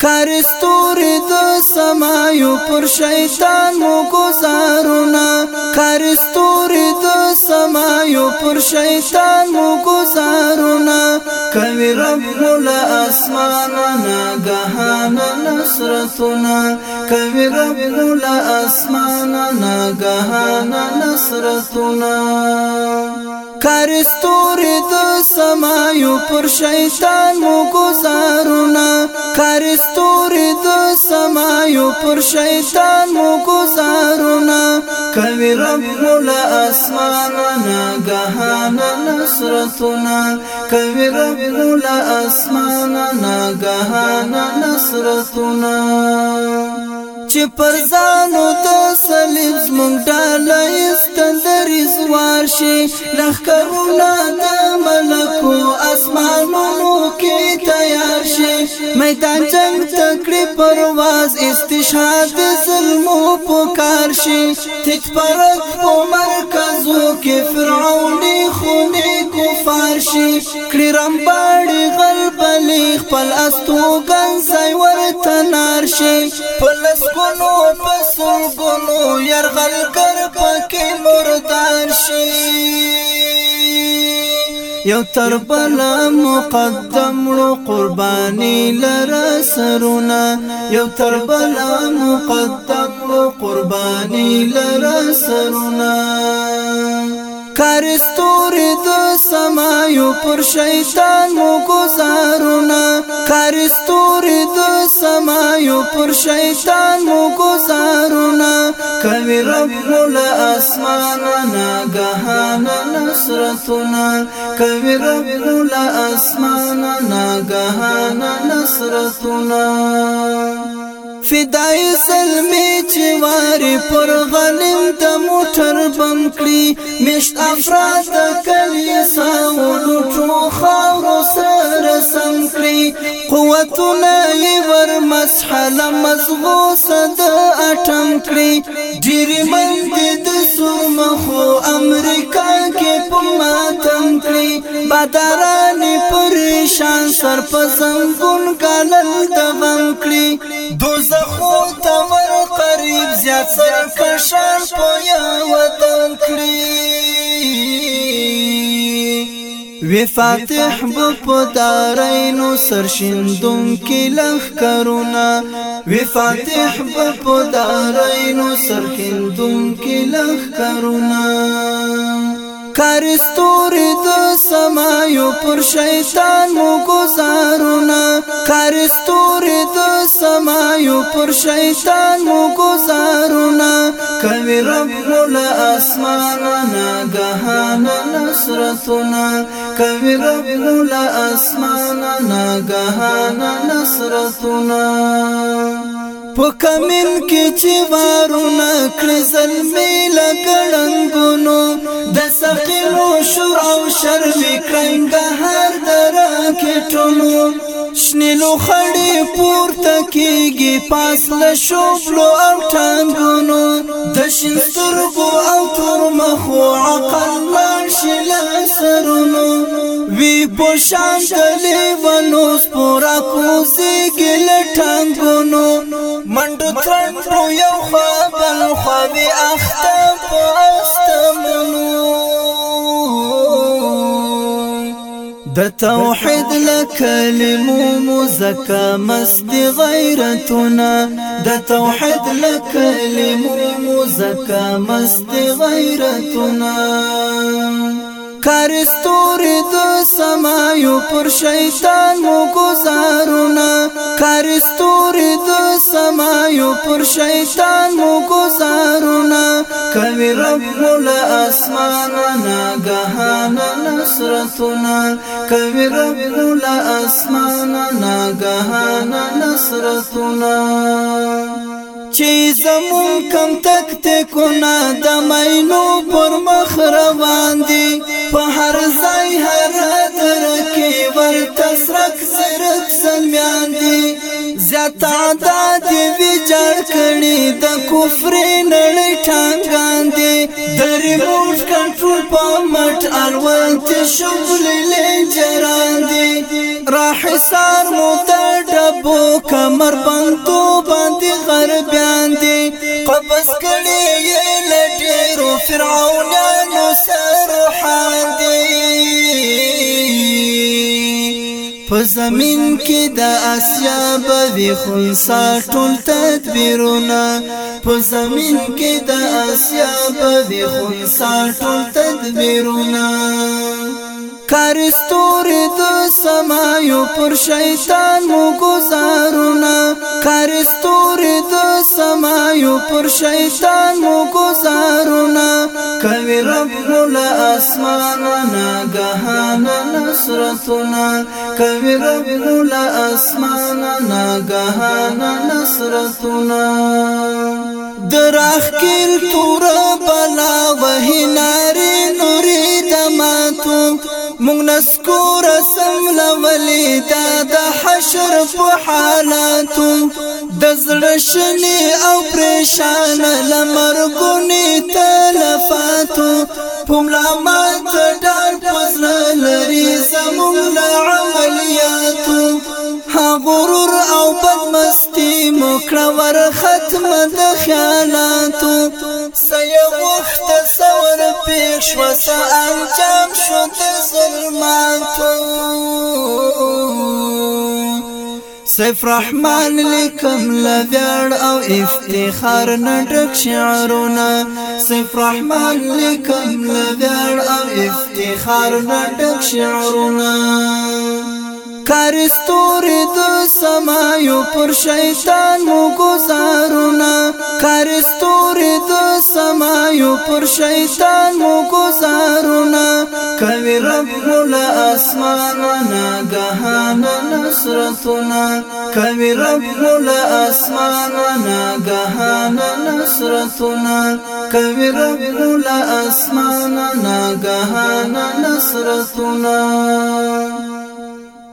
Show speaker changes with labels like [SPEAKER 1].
[SPEAKER 1] کارستوري د سمایو پر شیطان مو گزارونا کارستوري د سمایو پر شیطان مو گزارونا کوي رب مولا اسمان ناگهان نصرتنا کوي رب مولا اسمان ناگهان نصرتنا کارستوري د سمایو پر شیطان مو گزارونا کارستوري د سمایو پر شیطان مو گزارونا کوي رب مولا اسمان ناگهان نصرتنا کوي رب مولا اسمان ناگهان نصرتنا چې پر ځانو د صلیب زمونږ ډاله استندري زوار شي لښکرونه د ملکو اسمانونو کې تیار شي میدان جنگ تکړې پرواز استشهاد ظلمو پکار شي تیج پرک په مرکزو کې فرعوني خونې کفار شي کړي رمباړي غلبلې خپل استوګن ځای ورته نار شي پلسګونو پسلګونو یرغلګر پکې مردار شي یو تر بلا مقدم رو قربانی لرا سرونا یو تر بلا مقدم رو قربانی لرا سرونا کارستوري د سمایو پر شیطان مو گزارونا کارستوري د سمایو پر شیطان مو گزارونا کوي رب مولا اسمان ناگهان نصرتنا کوي رب مولا اسمان ناگهان نصرتنا فدای سلمی چواری پر غنم د موټر بم کړی مشت افراد کلیسا ولټو خاورو سره سم کړی قوتونه یې ور مسحل مزغوس د اټم کړی ډیری مند د سرمخو امریکا کې په ماتم کړی بادرانی پریشان سر په زنګون کالل د غم کړی دوزخو ته ور قریب زیات سرکشان په وطن کړی وی فاتح په دارینو سرشندون کې لخ کرونا وی فاتح په دارینو سرشندون کې لخ کرونا کارستوري د سمایو پر شیطان مو گزارونا کارستوري د سمایو پر شیطان مو گزارونا کوي رب مولا اسمان ناگهان نصرتنا کوي رب مولا اسمان ناگهان نصرتنا پکمن کې چې وارونه کړ زلمي لګړنګونو د سقيمو شور او شرمي کړنګ هر درا کې ټولو شنلو خړې پورته کېږي پاسله شوبلو او ټانګونو د شنسترګو او تور مخو عقل لاړشي لسرونو وی پوشان دلی ونو سپورا کوزیږي لټانګونو منډو ترنډو یو خوابل خوابي اخته په استمنو د توحید لکلمو مزکا مست غیرتنا د توحید لکلمو مزکا مست غیرتنا کارستوري د سمایو پر شیطان مو گزارونا کارستوري د سمایو پر شیطان مو گزارونا کوي رب مولا اسمان ناگهان نصرتنا کوي رب مولا اسمان ناگهان نصرتنا چې زمون کم تک تکونه د مینو پر مخ روان دي په هر ځای هر در کې ورته سرک زرت سلمیان دي زیات عدد وی جړ کړي د کفر نړۍ ټانګان دي د ریموټ کنټرول په مټ الوت شغل لنجران دي راح سار مو د ډب ډبو کمر بندو باندې غربیان دي قبض کړي یې له ډېرو فرعونانو سروحان دي په زمین کې د آسیا بوي خنسا ټول تدبیرونه په زمین کې د آسیا بوي خنسا ټول تدبیرونه کارستوري د سمایو پر شیطان مو گزارونه کارستوري د سمایو پر شیطان مو گزارونه کوي رب مولا اسمان ناګهان نصرتنا کوي رب مولا اسمان ناګهان نصرتنا دراخ کل تور بلا وهي ناري نوري دماتو مونږ نسکور سم لولي د حشر په حالاتو د زړه شني او پریشان لمرګونی تلفاتو پملا مات ډار پزله لري زموږ له عملیاتو ها غرور او بدمستی مکړه ور ختم د خیالاتو سیه وخت تصور پیښ وس انجام شو د ظلماتو سیف رحمان لیکم لویار او افتخار نډک شعرونه سیف رحمان لیکم لویار او افتخار نډک شعرونه کارستوري د سمایو پر شیطان مو گزارونه کارستوري د سمایو پر شیطان مو گزارونه کوي رب مولا اسمان ناګهان نصرتنا کوي رب مولا اسمان ناګهان نصرتنا کوي رب مولا اسمان ناګهان نصرتنا